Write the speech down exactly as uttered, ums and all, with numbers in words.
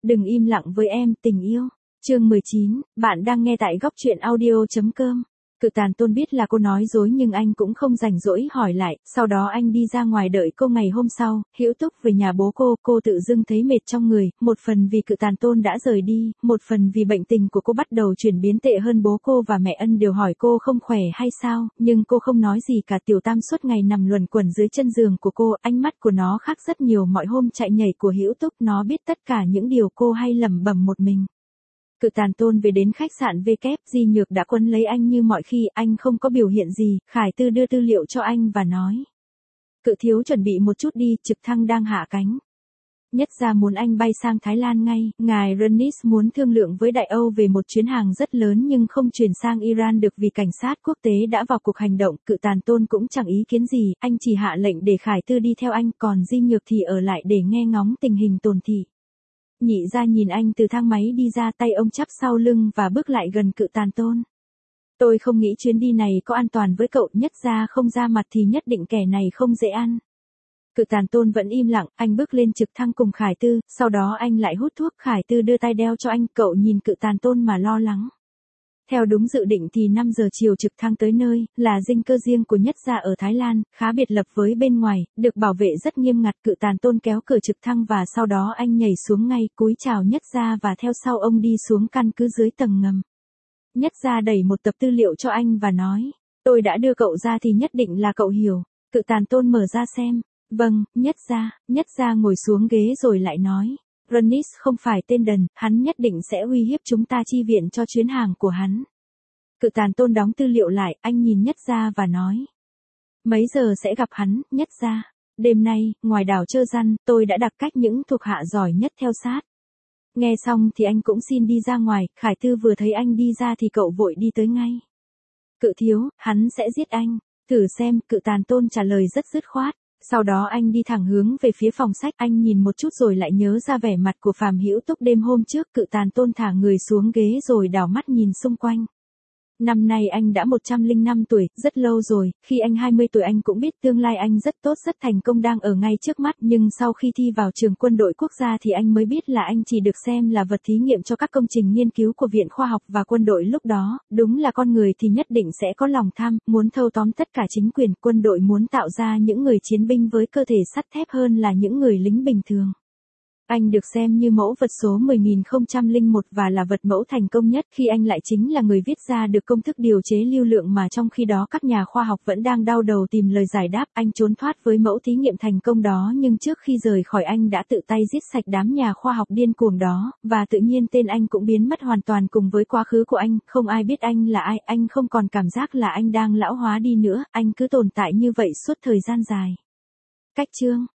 Đừng im lặng với em, tình yêu. Chương mười chín, bạn đang nghe tại góc truyện audio chấm com. Cự Tàn Tôn biết là cô nói dối nhưng anh cũng không rảnh rỗi hỏi lại, sau đó anh đi ra ngoài đợi cô. Ngày hôm sau, Hữu Túc về nhà bố cô, cô tự dưng thấy mệt trong người, một phần vì Cự Tàn Tôn đã rời đi, một phần vì bệnh tình của cô bắt đầu chuyển biến tệ hơn. Bố cô và mẹ Ân đều hỏi cô không khỏe hay sao, nhưng cô không nói gì cả. Tiểu Tam suốt ngày nằm luẩn quẩn dưới chân giường của cô, ánh mắt của nó khác rất nhiều mọi hôm chạy nhảy của Hữu Túc, nó biết tất cả những điều cô hay lẩm bẩm một mình. Cự Tàn Tôn về đến khách sạn V kép, Di Nhược đã quấn lấy anh như mọi khi, anh không có biểu hiện gì. Khải Tư đưa tư liệu cho anh và nói: Cự thiếu chuẩn bị một chút đi, trực thăng đang hạ cánh. Nhất gia muốn anh bay sang Thái Lan ngay, ngài Rennis muốn thương lượng với Đại Âu về một chuyến hàng rất lớn nhưng không chuyển sang Iran được vì cảnh sát quốc tế đã vào cuộc hành động. Cự Tàn Tôn cũng chẳng ý kiến gì, anh chỉ hạ lệnh để Khải Tư đi theo anh, còn Di Nhược thì ở lại để nghe ngóng tình hình tồn thị. Nhị gia nhìn anh từ thang máy đi ra, tay ông chắp sau lưng và bước lại gần Cự Tàn Tôn. Tôi không nghĩ chuyến đi này có an toàn với cậu, Nhất gia không ra mặt thì nhất định kẻ này không dễ ăn. Cự Tàn Tôn vẫn im lặng, anh bước lên trực thăng cùng Khải Tư, sau đó anh lại hút thuốc. Khải Tư đưa tay đeo cho anh, cậu nhìn Cự Tàn Tôn mà lo lắng. Theo đúng dự định thì năm giờ chiều trực thăng tới nơi, là dinh cơ riêng của Nhất gia ở Thái Lan, khá biệt lập với bên ngoài, được bảo vệ rất nghiêm ngặt. Cự Tàn Tôn kéo cửa trực thăng và sau đó anh nhảy xuống ngay, cúi chào Nhất gia và theo sau ông đi xuống căn cứ dưới tầng ngầm. Nhất gia đẩy một tập tư liệu cho anh và nói: Tôi đã đưa cậu ra thì nhất định là cậu hiểu. Cự Tàn Tôn mở ra xem. Vâng, Nhất gia. Nhất gia ngồi xuống ghế rồi lại nói: Rennis không phải tên đần, hắn nhất định sẽ uy hiếp chúng ta chi viện cho chuyến hàng của hắn. Cự Tàn Tôn đóng tư liệu lại, anh nhìn Nhất gia và nói: Mấy giờ sẽ gặp hắn, Nhất gia? Đêm nay, ngoài đảo Trơ Răn, tôi đã đặt cách những thuộc hạ giỏi nhất theo sát. Nghe xong thì anh cũng xin đi ra ngoài. Khải Tư vừa thấy anh đi ra thì cậu vội đi tới ngay. Cự thiếu, hắn sẽ giết anh. Thử xem, Cự Tàn Tôn trả lời rất dứt khoát. Sau đó anh đi thẳng hướng về phía phòng sách, anh nhìn một chút rồi lại nhớ ra vẻ mặt của Phàm Hữu Túc đêm hôm trước. Cự Tàn Tôn thả người xuống ghế rồi đảo mắt nhìn xung quanh. Năm nay anh đã một trăm lẻ năm tuổi, rất lâu rồi, khi anh hai mươi tuổi anh cũng biết tương lai anh rất tốt rất thành công đang ở ngay trước mắt, nhưng sau khi thi vào trường quân đội quốc gia thì anh mới biết là anh chỉ được xem là vật thí nghiệm cho các công trình nghiên cứu của Viện Khoa học và Quân đội lúc đó. Đúng là con người thì nhất định sẽ có lòng tham, muốn thâu tóm tất cả chính quyền. Quân đội muốn tạo ra những người chiến binh với cơ thể sắt thép hơn là những người lính bình thường. Anh được xem như mẫu vật số mười nghìn không trăm lẻ một và là vật mẫu thành công nhất, khi anh lại chính là người viết ra được công thức điều chế lưu lượng mà trong khi đó các nhà khoa học vẫn đang đau đầu tìm lời giải đáp. Anh trốn thoát với mẫu thí nghiệm thành công đó, nhưng trước khi rời khỏi anh đã tự tay giết sạch đám nhà khoa học điên cuồng đó, và tự nhiên tên anh cũng biến mất hoàn toàn cùng với quá khứ của anh. Không ai biết anh là ai, anh không còn cảm giác là anh đang lão hóa đi nữa, anh cứ tồn tại như vậy suốt thời gian dài. Cách chương